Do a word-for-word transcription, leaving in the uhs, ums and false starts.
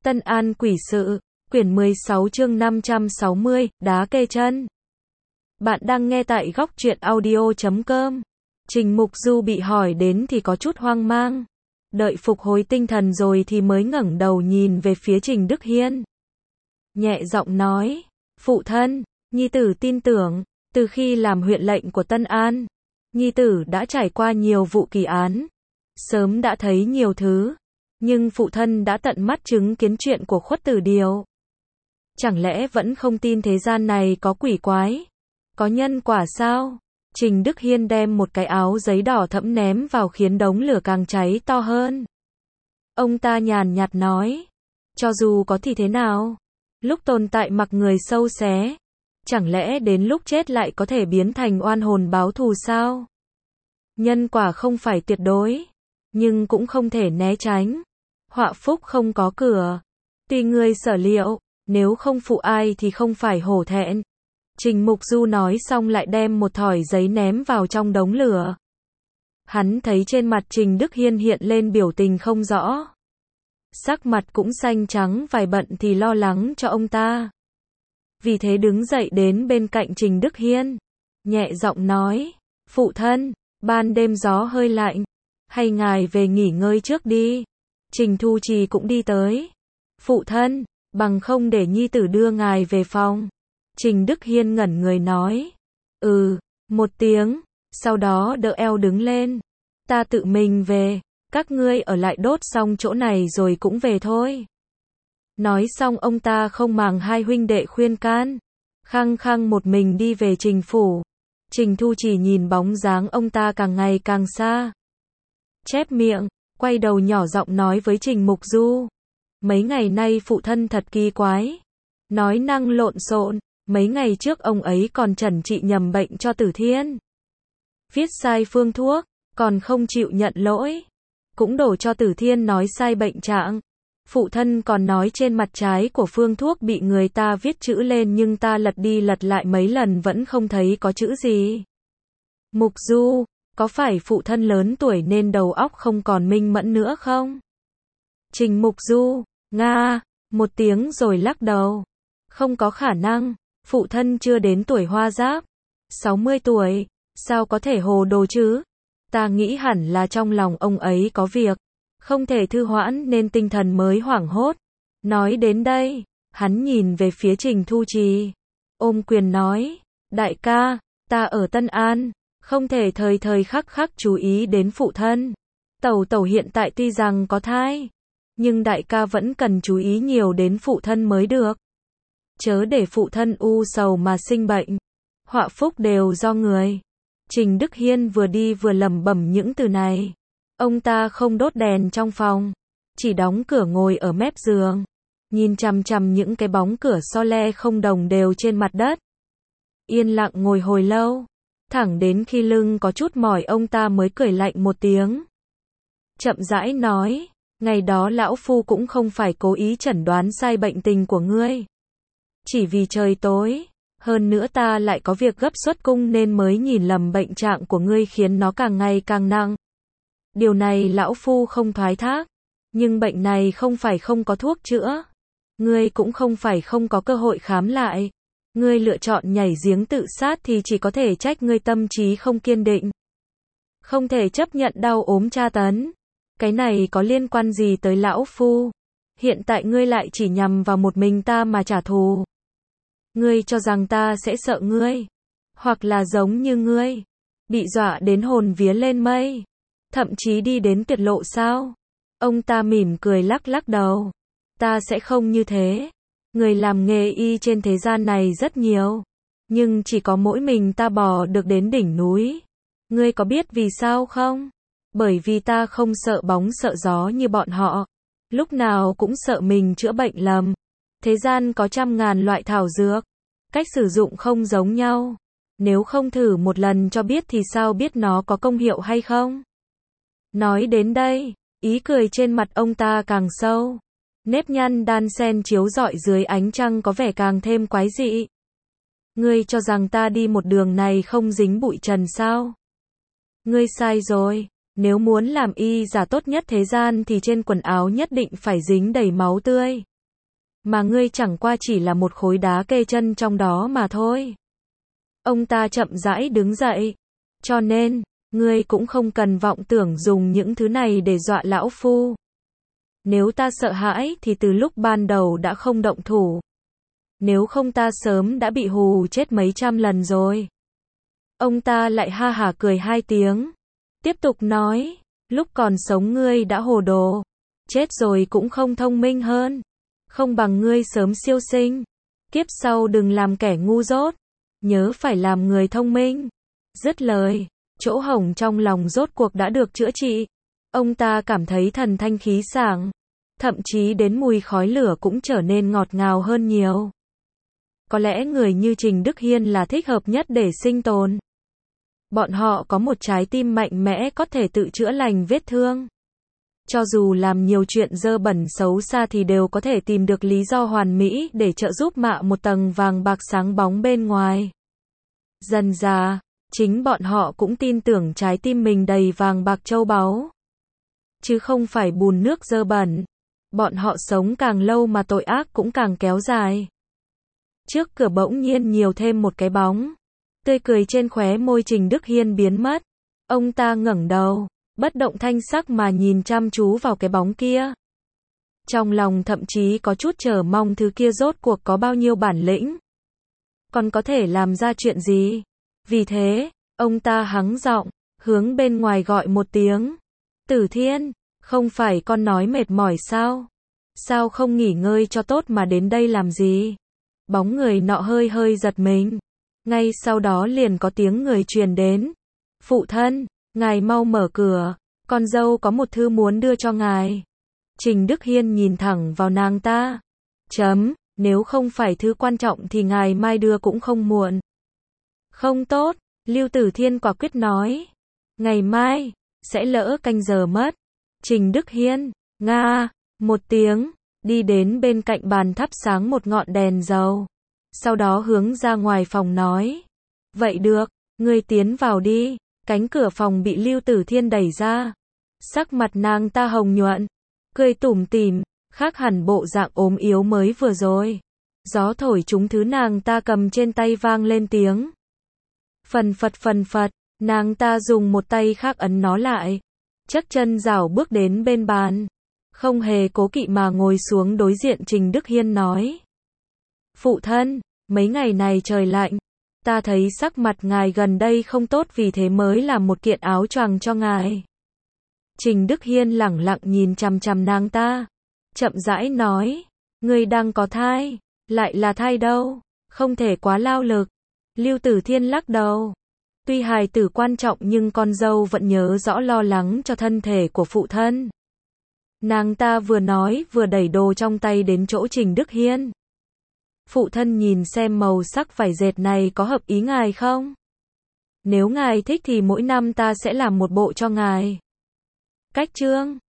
Tân An quỷ sự, quyển mười sáu chương năm trăm sáu mươi, đá kê chân. Bạn đang nghe tại góc truyện audio chấm com. Trình Mục Du bị hỏi đến thì có chút hoang mang. Đợi phục hồi tinh thần rồi thì mới ngẩng đầu nhìn về phía Trình Đức Hiên. Nhẹ giọng nói, phụ thân, nhi tử tin tưởng, từ khi làm huyện lệnh của Tân An, nhi tử đã trải qua nhiều vụ kỳ án, sớm đã thấy nhiều thứ, nhưng phụ thân đã tận mắt chứng kiến chuyện của Khuất Tử Điều. Chẳng lẽ vẫn không tin thế gian này có quỷ quái, có nhân quả sao? Trình Đức Hiên đem một cái áo giấy đỏ thẫm ném vào khiến đống lửa càng cháy to hơn. Ông ta nhàn nhạt nói, cho dù có thì thế nào? Lúc tồn tại mặc người sâu xé, chẳng lẽ đến lúc chết lại có thể biến thành oan hồn báo thù sao? Nhân quả không phải tuyệt đối, nhưng cũng không thể né tránh. Họa phúc không có cửa, tùy người sở liệu, nếu không phụ ai thì không phải hổ thẹn. Trình Mục Du nói xong lại đem một thỏi giấy ném vào trong đống lửa. Hắn thấy trên mặt Trình Đức Hiên hiện lên biểu tình không rõ. Sắc mặt cũng xanh trắng, vài bận thì lo lắng cho ông ta. Vì thế đứng dậy đến bên cạnh Trình Đức Hiên, nhẹ giọng nói, phụ thân, ban đêm gió hơi lạnh, hay ngài về nghỉ ngơi trước đi. Trình Thu Trì cũng đi tới. Phụ thân, bằng không để nhi tử đưa ngài về phòng. Trình Đức Hiên ngẩn người nói, ừ, một tiếng, sau đó đỡ eo đứng lên. Ta tự mình về, các ngươi ở lại đốt xong chỗ này rồi cũng về thôi. Nói xong ông ta không màng hai huynh đệ khuyên can, khăng khăng một mình đi về Trình phủ. Trình Thu Trì nhìn bóng dáng ông ta càng ngày càng xa, chép miệng, quay đầu nhỏ giọng nói với Trình Mục Du, mấy ngày nay phụ thân thật kỳ quái, nói năng lộn xộn, mấy ngày trước ông ấy còn chẩn trị nhầm bệnh cho Tử Thiên, viết sai phương thuốc, còn không chịu nhận lỗi, cũng đổ cho Tử Thiên nói sai bệnh trạng. Phụ thân còn nói trên mặt trái của phương thuốc bị người ta viết chữ lên nhưng ta lật đi lật lại mấy lần vẫn không thấy có chữ gì. Mục Du, có phải phụ thân lớn tuổi nên đầu óc không còn minh mẫn nữa không? Trình Mục Du, nga, một tiếng rồi lắc đầu. Không có khả năng, phụ thân chưa đến tuổi hoa giáp, sáu mươi tuổi, sao có thể hồ đồ chứ? Ta nghĩ hẳn là trong lòng ông ấy có việc, không thể thư hoãn nên tinh thần mới hoảng hốt. Nói đến đây, hắn nhìn về phía Trình Thu Trì, ôm quyền nói, đại ca, ta ở Tân An, không thể thời thời khắc khắc chú ý đến phụ thân. Tẩu tẩu hiện tại tuy rằng có thai, nhưng đại ca vẫn cần chú ý nhiều đến phụ thân mới được. Chớ để phụ thân u sầu mà sinh bệnh, họa phúc đều do người. Trình Đức Hiên vừa đi vừa lẩm bẩm những từ này. Ông ta không đốt đèn trong phòng, chỉ đóng cửa ngồi ở mép giường, nhìn chằm chằm những cái bóng cửa so le không đồng đều trên mặt đất. Yên lặng ngồi hồi lâu, thẳng đến khi lưng có chút mỏi ông ta mới cười lạnh một tiếng. Chậm rãi nói, ngày đó lão phu cũng không phải cố ý chẩn đoán sai bệnh tình của ngươi. Chỉ vì trời tối, hơn nữa ta lại có việc gấp xuất cung nên mới nhìn lầm bệnh trạng của ngươi khiến nó càng ngày càng nặng. Điều này lão phu không thoái thác, nhưng bệnh này không phải không có thuốc chữa. Ngươi cũng không phải không có cơ hội khám lại. Ngươi lựa chọn nhảy giếng tự sát thì chỉ có thể trách ngươi tâm trí không kiên định. Không thể chấp nhận đau ốm tra tấn. Cái này có liên quan gì tới lão phu? Hiện tại ngươi lại chỉ nhằm vào một mình ta mà trả thù. Ngươi cho rằng ta sẽ sợ ngươi, hoặc là giống như ngươi, bị dọa đến hồn vía lên mây, thậm chí đi đến tuyệt lộ sao? Ông ta mỉm cười lắc lắc đầu. Ta sẽ không như thế. Người làm nghề y trên thế gian này rất nhiều, nhưng chỉ có mỗi mình ta bò được đến đỉnh núi. Ngươi có biết vì sao không? Bởi vì ta không sợ bóng sợ gió như bọn họ, lúc nào cũng sợ mình chữa bệnh lầm. Thế gian có trăm ngàn loại thảo dược, cách sử dụng không giống nhau. Nếu không thử một lần cho biết thì sao biết nó có công hiệu hay không? Nói đến đây, ý cười trên mặt ông ta càng sâu. Nếp nhăn đan xen chiếu rọi dưới ánh trăng có vẻ càng thêm quái dị. Ngươi cho rằng ta đi một đường này không dính bụi trần sao? Ngươi sai rồi, nếu muốn làm y giả tốt nhất thế gian thì trên quần áo nhất định phải dính đầy máu tươi. mà ngươi chẳng qua chỉ là một khối đá kê chân trong đó mà thôi. Ông ta chậm rãi đứng dậy. Cho nên, ngươi cũng không cần vọng tưởng dùng những thứ này để dọa lão phu. Nếu ta sợ hãi thì từ lúc ban đầu đã không động thủ. Nếu không ta sớm đã bị hù chết mấy trăm lần rồi. Ông ta lại ha hả cười hai tiếng. Tiếp tục nói, lúc còn sống ngươi đã hồ đồ. Chết rồi cũng không thông minh hơn. Không bằng ngươi sớm siêu sinh. Kiếp sau đừng làm kẻ ngu dốt. Nhớ phải làm người thông minh. Dứt lời, chỗ hổng trong lòng rốt cuộc đã được chữa trị. Ông ta cảm thấy thần thanh khí sảng. Thậm chí đến mùi khói lửa cũng trở nên ngọt ngào hơn nhiều. Có lẽ người như Trình Đức Hiên là thích hợp nhất để sinh tồn. Bọn họ có một trái tim mạnh mẽ có thể tự chữa lành vết thương. Cho dù làm nhiều chuyện dơ bẩn xấu xa thì đều có thể tìm được lý do hoàn mỹ để trợ giúp mạ một tầng vàng bạc sáng bóng bên ngoài. Dần dà, chính bọn họ cũng tin tưởng trái tim mình đầy vàng bạc châu báu. Chứ không phải bùn nước dơ bẩn. Bọn họ sống càng lâu mà tội ác cũng càng kéo dài. Trước cửa bỗng nhiên nhiều thêm một cái bóng. Tươi cười trên khóe môi Trình Đức Hiên biến mất. Ông ta ngẩng đầu, bất động thanh sắc mà nhìn chăm chú vào cái bóng kia. Trong lòng thậm chí có chút chờ mong thứ kia rốt cuộc có bao nhiêu bản lĩnh. Còn có thể làm ra chuyện gì. Vì thế, ông ta hắng giọng, hướng bên ngoài gọi một tiếng. Tử Thiên, không phải con nói mệt mỏi sao? Sao không nghỉ ngơi cho tốt mà đến đây làm gì? Bóng người nọ hơi hơi giật mình. Ngay sau đó liền có tiếng người truyền đến. Phụ thân, ngài mau mở cửa, con dâu có một thư muốn đưa cho ngài. Trình Đức Hiên nhìn thẳng vào nàng ta. Chấm, nếu không phải thư quan trọng thì ngài mai đưa cũng không muộn. Không tốt, Lưu Tử Thiên quả quyết nói. Ngày mai, sẽ lỡ canh giờ mất. Trình Đức Hiên, nga, một tiếng, đi đến bên cạnh bàn thắp sáng một ngọn đèn dầu. Sau đó hướng ra ngoài phòng nói. Vậy được, ngươi tiến vào đi. Cánh cửa phòng bị Lưu Tử Thiên đẩy ra. Sắc mặt nàng ta hồng nhuận, cười tủm tỉm, khác hẳn bộ dạng ốm yếu mới vừa rồi. Gió thổi trúng thứ nàng ta cầm trên tay vang lên tiếng. Phần phật phần phật, nàng ta dùng một tay khác ấn nó lại. Chắc chân rảo bước đến bên bàn. Không hề cố kỵ mà ngồi xuống đối diện Trình Đức Hiên nói. Phụ thân, mấy ngày này trời lạnh. Ta thấy sắc mặt ngài gần đây không tốt vì thế mới làm một kiện áo choàng cho ngài. Trình Đức Hiên lẳng lặng nhìn chằm chằm nàng ta. Chậm rãi nói. Ngươi đang có thai. Lại là thai đâu. Không thể quá lao lực. Lưu Tử Thiên lắc đầu. Tuy hài tử quan trọng nhưng con dâu vẫn nhớ rõ lo lắng cho thân thể của phụ thân. Nàng ta vừa nói vừa đẩy đồ trong tay đến chỗ Trình Đức Hiên. Phụ thân nhìn xem màu sắc vải dệt này có hợp ý ngài không? Nếu ngài thích thì mỗi năm ta sẽ làm một bộ cho ngài. Cách chương